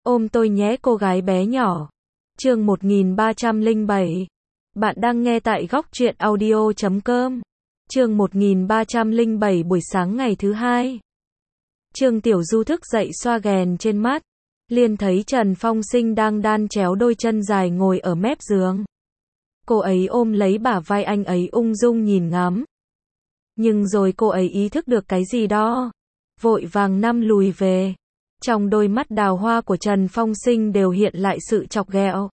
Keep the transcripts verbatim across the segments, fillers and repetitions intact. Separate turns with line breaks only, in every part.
Ôm tôi nhé cô gái bé nhỏ. Chương một nghìn ba trăm lẻ bảy. Bạn đang nghe tại góc truyện audio chấm com. Chương một nghìn ba trăm lẻ bảy buổi sáng ngày thứ hai. Trương Tiểu Du thức dậy xoa ghèn trên mắt, liền thấy Trần Phong Sinh đang đan chéo đôi chân dài ngồi ở mép giường. Cô ấy ôm lấy bả vai anh ấy ung dung nhìn ngắm. Nhưng rồi cô ấy ý thức được cái gì đó, vội vàng nằm lùi về. Trong đôi mắt đào hoa của Trần Phong Sinh đều hiện lại sự chọc ghẹo.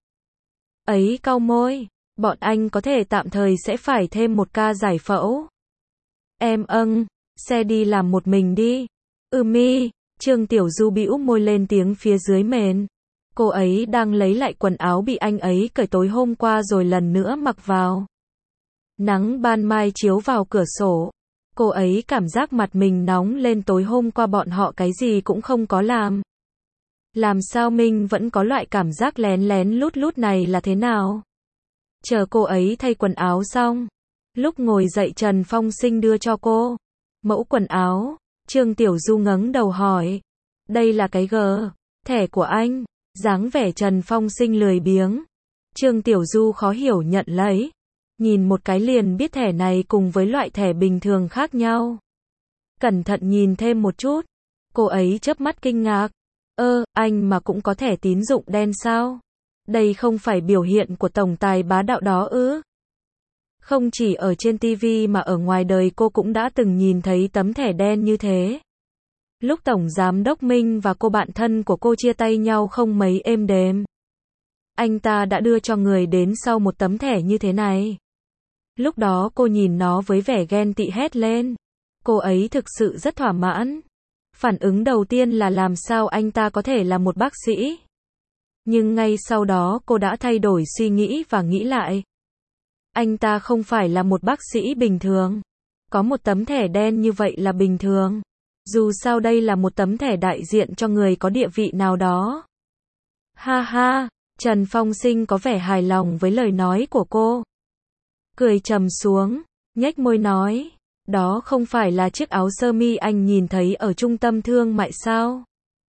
Ấy cau môi, bọn anh có thể tạm thời sẽ phải thêm một ca giải phẫu. Em âng, xe đi làm một mình đi. Ừ mi, Trương Tiểu Du bĩu môi lên tiếng phía dưới mền. Cô ấy đang lấy lại quần áo bị anh ấy cởi tối hôm qua rồi lần nữa mặc vào. Nắng ban mai chiếu vào cửa sổ. Cô ấy cảm giác mặt mình nóng lên, tối hôm qua bọn họ cái gì cũng không có làm. Làm sao mình vẫn có loại cảm giác lén lén lút lút này là thế nào? Chờ cô ấy thay quần áo xong, lúc ngồi dậy Trần Phong Sinh đưa cho cô mẫu quần áo. Trương Tiểu Du ngẩng đầu hỏi, đây là cái gờ, thẻ của anh? Dáng vẻ Trần Phong Sinh lười biếng. Trương Tiểu Du khó hiểu nhận lấy. Nhìn một cái liền biết thẻ này cùng với loại thẻ bình thường khác nhau. Cẩn thận nhìn thêm một chút, cô ấy chớp mắt kinh ngạc. Ơ, anh mà cũng có thẻ tín dụng đen sao? Đây không phải biểu hiện của tổng tài bá đạo đó ư? Không chỉ ở trên ti vi mà ở ngoài đời cô cũng đã từng nhìn thấy tấm thẻ đen như thế. Lúc Tổng Giám đốc Minh và cô bạn thân của cô chia tay nhau không mấy êm đềm, anh ta đã đưa cho người đến sau một tấm thẻ như thế này. Lúc đó cô nhìn nó với vẻ ghen tị hét lên. Cô ấy thực sự rất thỏa mãn. Phản ứng đầu tiên là làm sao anh ta có thể là một bác sĩ. Nhưng ngay sau đó cô đã thay đổi suy nghĩ và nghĩ lại. Anh ta không phải là một bác sĩ bình thường. Có một tấm thẻ đen như vậy là bình thường. Dù sao đây là một tấm thẻ đại diện cho người có địa vị nào đó. Ha ha, Trần Phong Sinh có vẻ hài lòng với lời nói của cô. Cười trầm xuống, nhếch môi nói, đó không phải là chiếc áo sơ mi anh nhìn thấy ở trung tâm thương mại sao?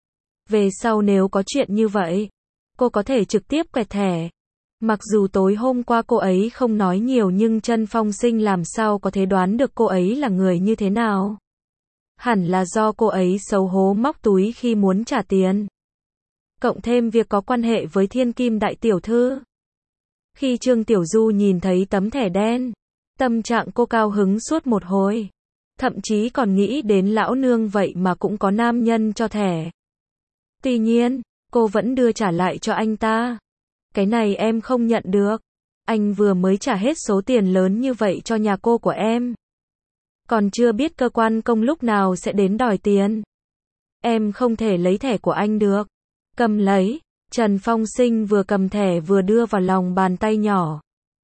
Về sau nếu có chuyện như vậy, cô có thể trực tiếp quẹt thẻ. Mặc dù tối hôm qua cô ấy không nói nhiều nhưng Trần Phong Sinh làm sao có thể đoán được cô ấy là người như thế nào. Hẳn là do cô ấy xấu hố móc túi khi muốn trả tiền. Cộng thêm việc có quan hệ với thiên kim đại tiểu thư. Khi Trương Tiểu Du nhìn thấy tấm thẻ đen, tâm trạng cô cao hứng suốt một hồi. Thậm chí còn nghĩ đến lão nương vậy mà cũng có nam nhân cho thẻ. Tuy nhiên, cô vẫn đưa trả lại cho anh ta. Cái này em không nhận được. Anh vừa mới trả hết số tiền lớn như vậy cho nhà cô của em. Còn chưa biết cơ quan công lúc nào sẽ đến đòi tiền. Em không thể lấy thẻ của anh được. Cầm lấy. Trần Phong Sinh vừa cầm thẻ vừa đưa vào lòng bàn tay nhỏ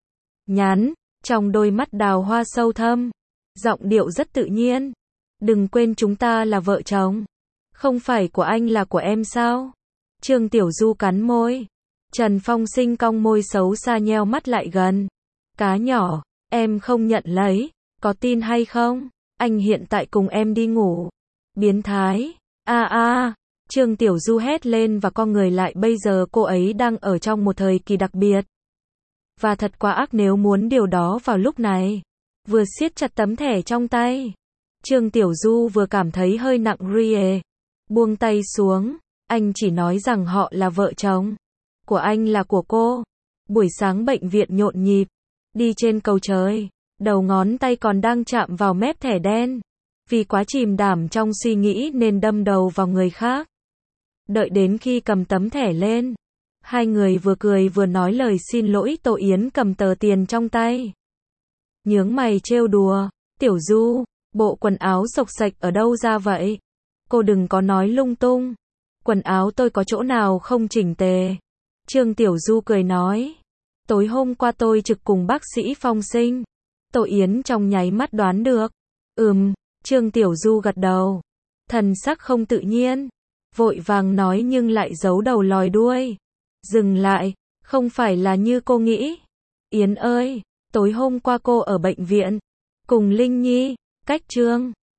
nhắn, trong đôi mắt đào hoa sâu thâm, giọng điệu rất tự nhiên. Đừng quên chúng ta là vợ chồng. Không phải của anh là của em sao? Trương Tiểu Du cắn môi. Trần Phong Sinh cong môi xấu xa nheo mắt lại gần. Cá nhỏ, em không nhận lấy, có tin hay không? Anh hiện tại cùng em đi ngủ. Biến thái. A a. Trương Tiểu Du hét lên và co người lại, bây giờ cô ấy đang ở trong một thời kỳ đặc biệt. Và thật quá ác nếu muốn điều đó vào lúc này. Vừa siết chặt tấm thẻ trong tay, Trương Tiểu Du vừa cảm thấy hơi nặng rie. Buông tay xuống, anh chỉ nói rằng họ là vợ chồng. Của anh là của cô. Buổi sáng bệnh viện nhộn nhịp, đi trên cầu trời, đầu ngón tay còn đang chạm vào mép thẻ đen. Vì quá chìm đảm trong suy nghĩ nên đâm đầu vào người khác. Đợi đến khi cầm tấm thẻ lên, hai người vừa cười vừa nói lời xin lỗi. Tô Yến cầm tờ tiền trong tay, nhướng mày trêu đùa, Tiểu Du, bộ quần áo xộc xệch ở đâu ra vậy? Cô đừng có nói lung tung. Quần áo tôi có chỗ nào không chỉnh tề? Trương Tiểu Du cười nói, tối hôm qua tôi trực cùng bác sĩ Phong Sinh. Tô Yến trong nháy mắt đoán được. Ừm, Trương Tiểu Du gật đầu, thần sắc không tự nhiên, vội vàng nói nhưng lại giấu đầu lòi đuôi. Dừng lại, không phải là như cô nghĩ. Yến ơi, tối hôm qua cô ở bệnh viện cùng Linh Nhi, cách Trương